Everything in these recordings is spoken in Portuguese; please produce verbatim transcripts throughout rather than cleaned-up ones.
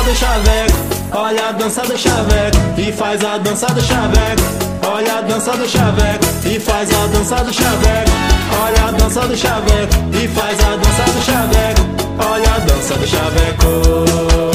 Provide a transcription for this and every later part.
do chaveco, olha a dança do chaveco e faz a dança do chaveco. Olha a dança do chaveco e faz a dança do chaveco. Olha a dança do chaveco e faz a dança do chaveco. Olha a dança do chaveco.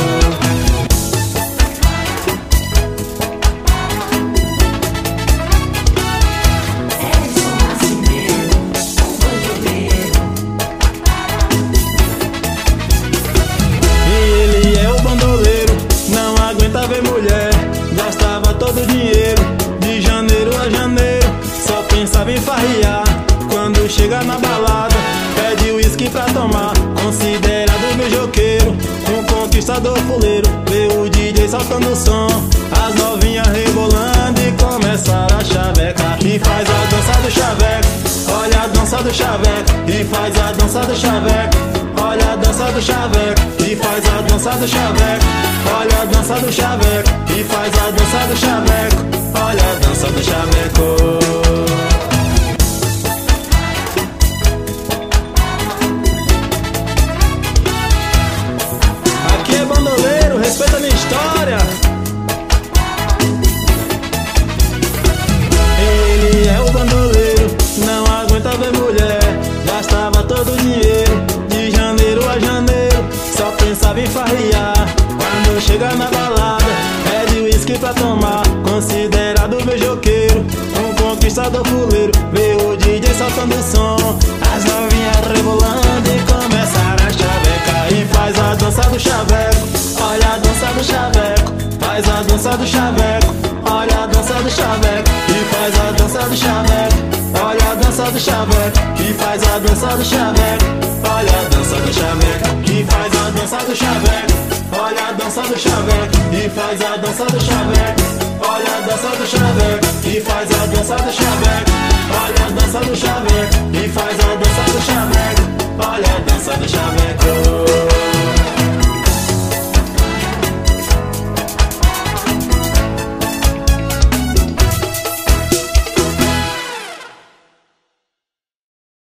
Ver mulher, gastava todo o dinheiro, de janeiro a janeiro, só pensava em farriar. Quando chega na balada, pede uísque pra tomar, considerado beijoqueiro, um conquistador fuleiro. Vê o D J soltando o som, as novinhas rebolando e começaram a chavecar. E faz a dança do chaveco, olha a dança do chaveco e faz a dança do chaveco. Olha a dança do chaveco e faz a dança do chaveco. Olha a dança do chaveco e faz a dança do chaveco. Olha a dança do chaveco. Aqui é bandoleiro, respeita a minha história. Ele é o bandoleiro, não aguenta ver mulher, gastava todo o dinheiro, de janeiro a janeiro, só pensava em farriar. Quando chega na balada, pede uísque pra tomar, considerado beijoqueiro, um conquistador fuleiro. Vê o D J soltando o som, as novinhas rebolando e começaram a chavecar. E faz a dança do chaveco, olha a dança do chaveco. Faz a dança do chaveco, olha a dança do chaveco. E faz a dança do chaveco, olha a dança do chaveco. E faz a dança do chaveco, olha a dança do chaveco. E faz a dança do chaveco, olha a dança do chaveco e faz a dança do chaveco. Olha a dança do chaveco e faz a dança do chaveco. Olha a dança do chaveco e faz a dança